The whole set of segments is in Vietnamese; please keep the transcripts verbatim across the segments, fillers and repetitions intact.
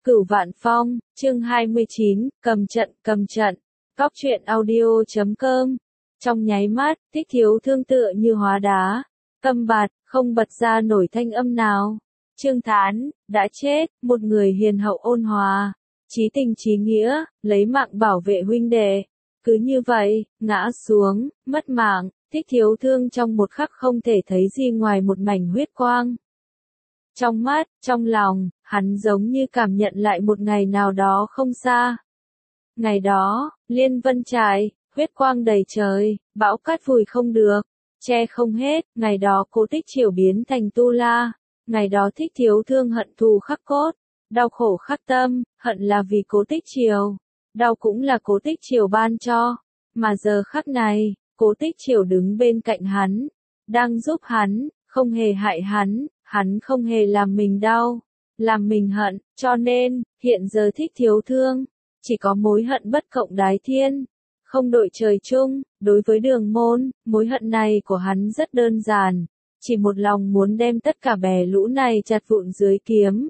Cửu Vạn Phong, chương hai mươi chín, cầm trận, cầm trận. Góc truyện audio chấm com. Trong nháy mắt, Thích Thiếu Thương tựa như hóa đá, câm bạt, không bật ra nổi thanh âm nào. Trương Thán, đã chết, một người hiền hậu ôn hòa, chí tình chí nghĩa, lấy mạng bảo vệ huynh đệ. Cứ như vậy, ngã xuống, mất mạng, Thích Thiếu Thương trong một khắc không thể thấy gì ngoài một mảnh huyết quang. Trong mắt, trong lòng, hắn giống như cảm nhận lại một ngày nào đó không xa. Ngày đó, Liên Vân Trại, huyết quang đầy trời, bão cát vùi không được, che không hết, ngày đó Cố Tích Triều biến thành tu la, ngày đó Thích Thiếu Thương hận thù khắc cốt, đau khổ khắc tâm, hận là vì Cố Tích Triều, đau cũng là Cố Tích Triều ban cho, mà giờ khắc này, Cố Tích Triều đứng bên cạnh hắn, đang giúp hắn, không hề hại hắn. Hắn không hề làm mình đau, làm mình hận, cho nên, hiện giờ Thích Thiếu Thương, chỉ có mối hận bất cộng đái thiên, không đội trời chung. Đối với Đường Môn, mối hận này của hắn rất đơn giản, chỉ một lòng muốn đem tất cả bè lũ này chặt vụn dưới kiếm.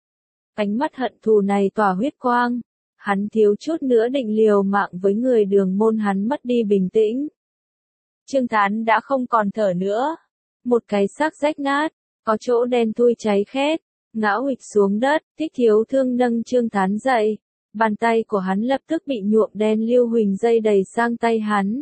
Ánh mắt hận thù này tỏa huyết quang, hắn thiếu chút nữa định liều mạng với người Đường Môn, hắn mất đi bình tĩnh. Trương Thán đã không còn thở nữa, một cái xác rách nát, có chỗ đen thui cháy khét, ngã huỵch xuống đất. Thích Thiếu Thương nâng Trương Thán dậy, bàn tay của hắn lập tức bị nhuộm đen lưu huỳnh dây đầy sang tay hắn.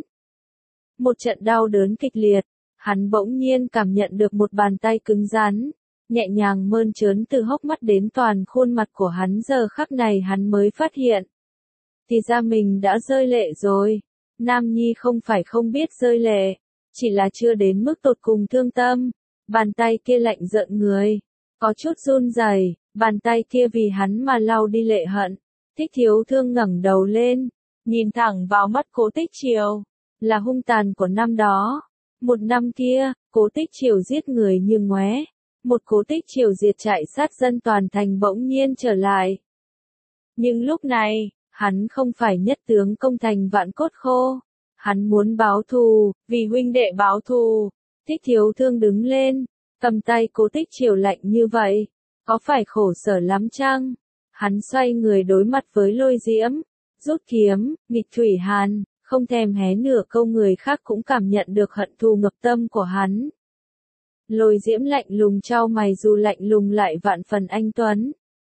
Một trận đau đớn kịch liệt, hắn bỗng nhiên cảm nhận được một bàn tay cứng rắn, nhẹ nhàng mơn trớn từ hốc mắt đến toàn khuôn mặt của hắn. Giờ khắc này hắn mới phát hiện, thì ra mình đã rơi lệ rồi. Nam nhi không phải không biết rơi lệ, chỉ là chưa đến mức tột cùng thương tâm. Bàn tay kia lạnh rợn người, có chút run rẩy, bàn tay kia vì hắn mà lau đi lệ hận. Thích Thiếu Thương ngẩng đầu lên, nhìn thẳng vào mắt Cố Tích Triều, là hung tàn của năm đó. Một năm kia, Cố Tích Triều giết người như ngoé, một Cố Tích Triều diệt trại sát dân toàn thành bỗng nhiên trở lại. Nhưng lúc này, hắn không phải nhất tướng công thành vạn cốt khô, hắn muốn báo thù, vì huynh đệ báo thù. Thích Thiếu Thương đứng lên, cầm tay Cố Tích Triều lạnh như vậy, có phải khổ sở lắm chăng? Hắn xoay người đối mặt với Lôi Diễm, rút kiếm, nghịch thủy hàn, không thèm hé nửa câu. Người khác cũng cảm nhận được hận thù ngập tâm của hắn. Lôi Diễm lạnh lùng chau mày, dù lạnh lùng lại vạn phần anh tuấn.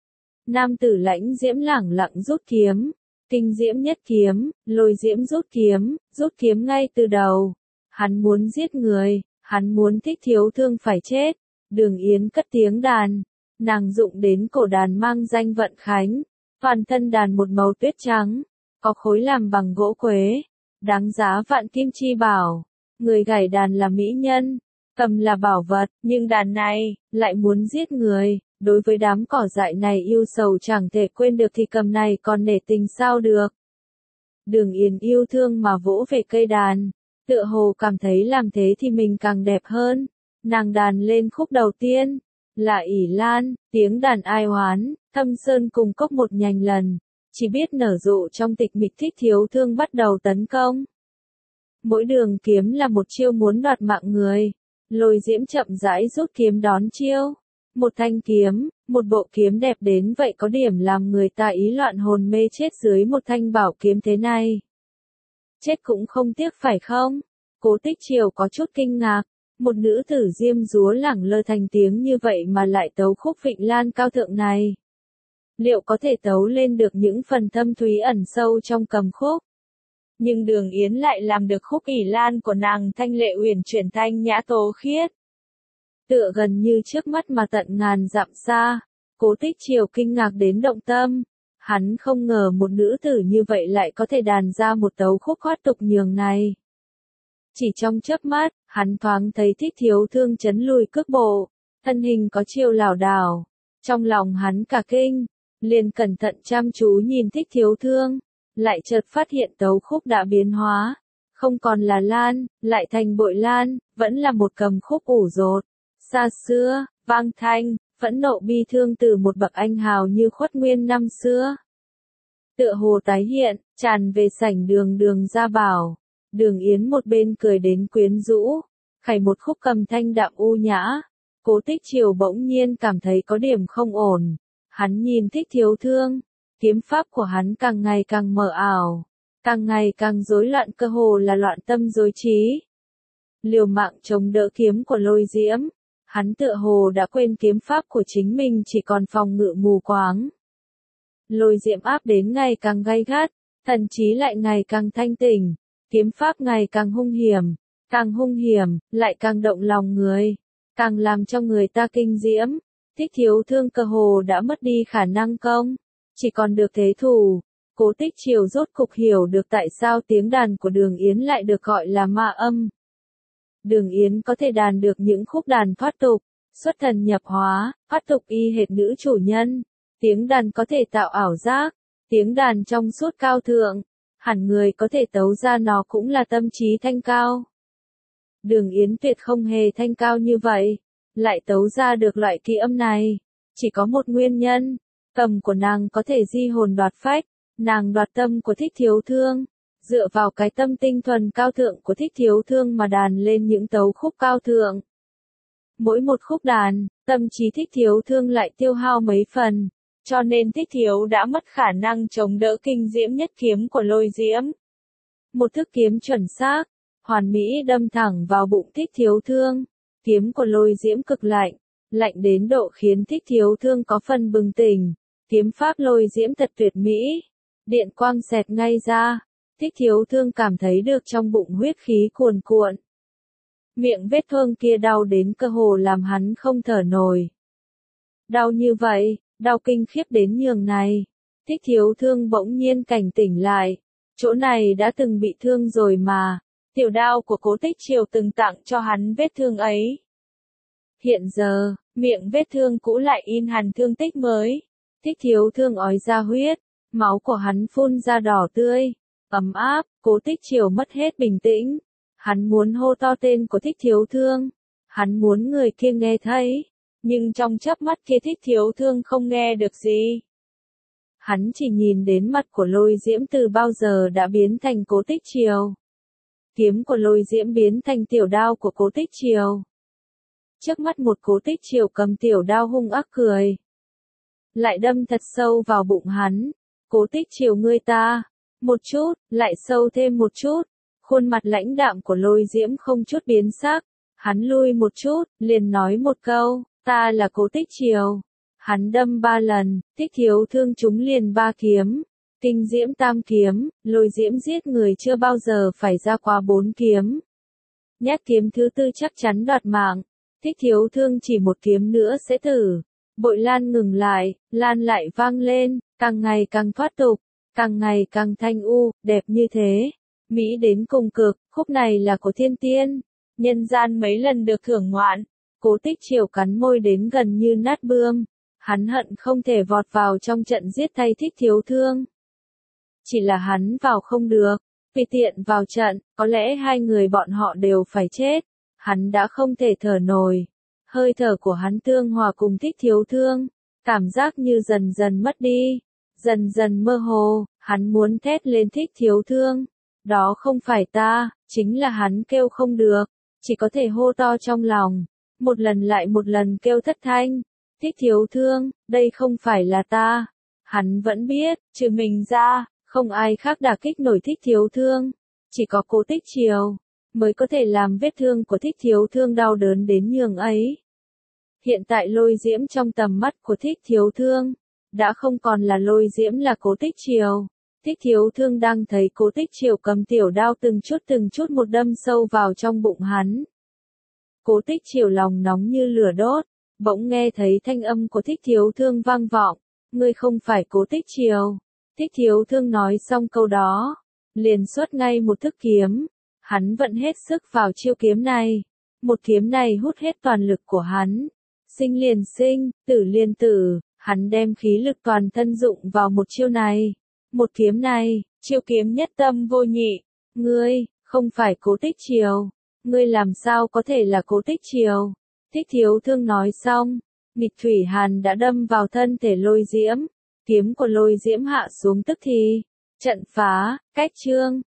Nam tử lãnh diễm lẳng lặng rút kiếm, kinh diễm nhất kiếm. Lôi Diễm rút kiếm, rút kiếm ngay từ đầu. Hắn muốn giết người. Hắn muốn Thích Thiếu Thương phải chết. Đường Yến cất tiếng đàn, nàng dụng đến cổ đàn mang danh Vận Khánh, toàn thân đàn một màu tuyết trắng, có khối làm bằng gỗ quế, đáng giá vạn kim chi bảo. Người gảy đàn là mỹ nhân, cầm là bảo vật, nhưng đàn này lại muốn giết người. Đối với đám cỏ dại này yêu sầu chẳng thể quên được thì cầm này còn nể tình sao được. Đường Yến yêu thương mà vỗ về cây đàn, tựa hồ cảm thấy làm thế thì mình càng đẹp hơn. Nàng đàn lên khúc đầu tiên, là ỷ lan, tiếng đàn ai oán, thâm sơn cùng cốc một nhành lần, chỉ biết nở rộ trong tịch mịch. Thích Thiếu Thương bắt đầu tấn công. Mỗi đường kiếm là một chiêu muốn đoạt mạng người. Lôi Diễm chậm rãi rút kiếm đón chiêu. Một thanh kiếm, một bộ kiếm đẹp đến vậy có điểm làm người ta ý loạn hồn mê chết dưới một thanh bảo kiếm thế này. Chết cũng không tiếc phải không? Cố Tích Triều có chút kinh ngạc, một nữ tử diêm dúa lẳng lơ thành tiếng như vậy mà lại tấu khúc Vịnh Lan cao thượng này. Liệu có thể tấu lên được những phần thâm thúy ẩn sâu trong cầm khúc? Nhưng Đường Yến lại làm được khúc ỷ lan của nàng thanh lệ uyển chuyển thanh nhã tố khiết. Tựa gần như trước mắt mà tận ngàn dặm xa. Cố Tích Triều kinh ngạc đến động tâm. Hắn không ngờ một nữ tử như vậy lại có thể đàn ra một tấu khúc thoát tục nhường này. Chỉ trong chớp mắt, hắn thoáng thấy Thích Thiếu Thương chấn lùi cước bộ, thân hình có chiều lảo đảo. Trong lòng hắn cả kinh, liền cẩn thận chăm chú nhìn Thích Thiếu Thương, lại chợt phát hiện tấu khúc đã biến hóa, không còn là lan, lại thành bội lan, vẫn là một cầm khúc ủ rột, xa xưa, vang thanh, phẫn nộ bi thương từ một bậc anh hào như Khuất Nguyên năm xưa. Tựa hồ tái hiện, tràn về sảnh đường Đường Gia Bảo. Đường Yến một bên cười đến quyến rũ, khải một khúc cầm thanh đạm u nhã. Cố Tích Triều bỗng nhiên cảm thấy có điểm không ổn. Hắn nhìn Thích Thiếu Thương, kiếm pháp của hắn càng ngày càng mờ ảo, càng ngày càng rối loạn, cơ hồ là loạn tâm rối trí. Liều mạng chống đỡ kiếm của Lôi Diễm, hắn tựa hồ đã quên kiếm pháp của chính mình chỉ còn phòng ngự mù quáng. Lôi Diễm áp đến ngày càng gay gắt, thần trí lại ngày càng thanh tỉnh, kiếm pháp ngày càng hung hiểm, càng hung hiểm, lại càng động lòng người, càng làm cho người ta kinh diễm. Thích Thiếu Thương cơ hồ đã mất đi khả năng công, chỉ còn được thế thủ. Cố Tích Triều rốt cục hiểu được tại sao tiếng đàn của Đường Yến lại được gọi là ma âm. Đường Yến có thể đàn được những khúc đàn thoát tục, xuất thần nhập hóa, thoát tục y hệt nữ chủ nhân. Tiếng đàn có thể tạo ảo giác, tiếng đàn trong suốt cao thượng, hẳn người có thể tấu ra nó cũng là tâm trí thanh cao. Đường Yến tuyệt không hề thanh cao như vậy, lại tấu ra được loại kỳ âm này, chỉ có một nguyên nhân, cầm của nàng có thể di hồn đoạt phách, nàng đoạt tâm của Thích Thiếu Thương, dựa vào cái tâm tinh thuần cao thượng của Thích Thiếu Thương mà đàn lên những tấu khúc cao thượng. Mỗi một khúc đàn, tâm trí Thích Thiếu Thương lại tiêu hao mấy phần, cho nên Thích Thiếu đã mất khả năng chống đỡ kinh diễm nhất kiếm của Lôi Diễm. Một thức kiếm chuẩn xác, hoàn mỹ đâm thẳng vào bụng Thích Thiếu Thương, kiếm của Lôi Diễm cực lạnh, lạnh đến độ khiến Thích Thiếu Thương có phần bừng tỉnh, kiếm pháp Lôi Diễm thật tuyệt mỹ, điện quang xẹt ngay ra, Thích Thiếu Thương cảm thấy được trong bụng huyết khí cuồn cuộn. Miệng vết thương kia đau đến cơ hồ làm hắn không thở nổi. Đau như vậy, đau kinh khiếp đến nhường này. Thích Thiếu Thương bỗng nhiên cảnh tỉnh lại. Chỗ này đã từng bị thương rồi mà. Tiểu đao của Cố Tích Triều từng tặng cho hắn vết thương ấy. Hiện giờ, miệng vết thương cũ lại in hằn thương tích mới. Thích Thiếu Thương ói ra huyết. Máu của hắn phun ra đỏ tươi. Ấm áp, Cố Tích Triều mất hết bình tĩnh. Hắn muốn hô to tên của Thích Thiếu Thương. Hắn muốn người kia nghe thấy. Nhưng trong chớp mắt kia Thích Thiếu Thương không nghe được gì. Hắn chỉ nhìn đến mặt của Lôi Diễm từ bao giờ đã biến thành Cố Tích Triều. Kiếm của Lôi Diễm biến thành tiểu đao của Cố Tích Triều. Trước mắt một Cố Tích Triều cầm tiểu đao hung ác cười. Lại đâm thật sâu vào bụng hắn. Cố Tích Triều ngươi ta. Một chút, lại sâu thêm một chút. Khuôn mặt lãnh đạm của Lôi Diễm không chút biến sắc. Hắn lui một chút, liền nói một câu. Ta là Cố Tích Triều. Hắn đâm ba lần, Thích Thiếu Thương trúng liền ba kiếm. Kinh diễm tam kiếm, Lôi Diễm giết người chưa bao giờ phải ra quá bốn kiếm. Nhát kiếm thứ tư chắc chắn đoạt mạng. Thích Thiếu Thương chỉ một kiếm nữa sẽ tử. Bội lan ngừng lại, lan lại vang lên, càng ngày càng thoát tục, càng ngày càng thanh u, đẹp như thế. Mỹ đến cùng cực, khúc này là của thiên tiên. Nhân gian mấy lần được thưởng ngoạn. Cố Tích Triều cắn môi đến gần như nát bươm. Hắn hận không thể vọt vào trong trận giết thay Thích Thiếu Thương. Chỉ là hắn vào không được. Vì tiện vào trận, có lẽ hai người bọn họ đều phải chết. Hắn đã không thể thở nổi. Hơi thở của hắn tương hòa cùng Thích Thiếu Thương. Cảm giác như dần dần mất đi. Dần dần mơ hồ, hắn muốn thét lên Thích Thiếu Thương. Đó không phải ta, chính là hắn kêu không được. Chỉ có thể hô to trong lòng. Một lần lại một lần kêu thất thanh. Thích Thiếu Thương, đây không phải là ta. Hắn vẫn biết, trừ mình ra, không ai khác đả kích nổi Thích Thiếu Thương. Chỉ có Cố Tích Triều, mới có thể làm vết thương của Thích Thiếu Thương đau đớn đến nhường ấy. Hiện tại Lôi Diễm trong tầm mắt của Thích Thiếu Thương, đã không còn là Lôi Diễm là Cố Tích Triều. Thích Thiếu Thương đang thấy Cố Tích Triều cầm tiểu đao từng chút từng chút một đâm sâu vào trong bụng hắn. Cố Tích Triều lòng nóng như lửa đốt, bỗng nghe thấy thanh âm của Thích Thiếu Thương vang vọng. Ngươi không phải Cố Tích Triều. Thích Thiếu Thương nói xong câu đó, liền xuất ngay một thức kiếm. Hắn vận hết sức vào chiêu kiếm này. Một kiếm này hút hết toàn lực của hắn. Sinh liền sinh, tử liền tử, hắn đem khí lực toàn thân dụng vào một chiêu này. Một kiếm này, chiêu kiếm nhất tâm vô nhị. Ngươi, không phải Cố Tích Triều. Ngươi làm sao có thể là Cố Tích Triều? Thích Thiếu Thương nói xong, nghịch thủy hàn đã đâm vào thân thể Lôi Diễm. Kiếm của Lôi Diễm hạ xuống tức thì. Trận phá, cách chương.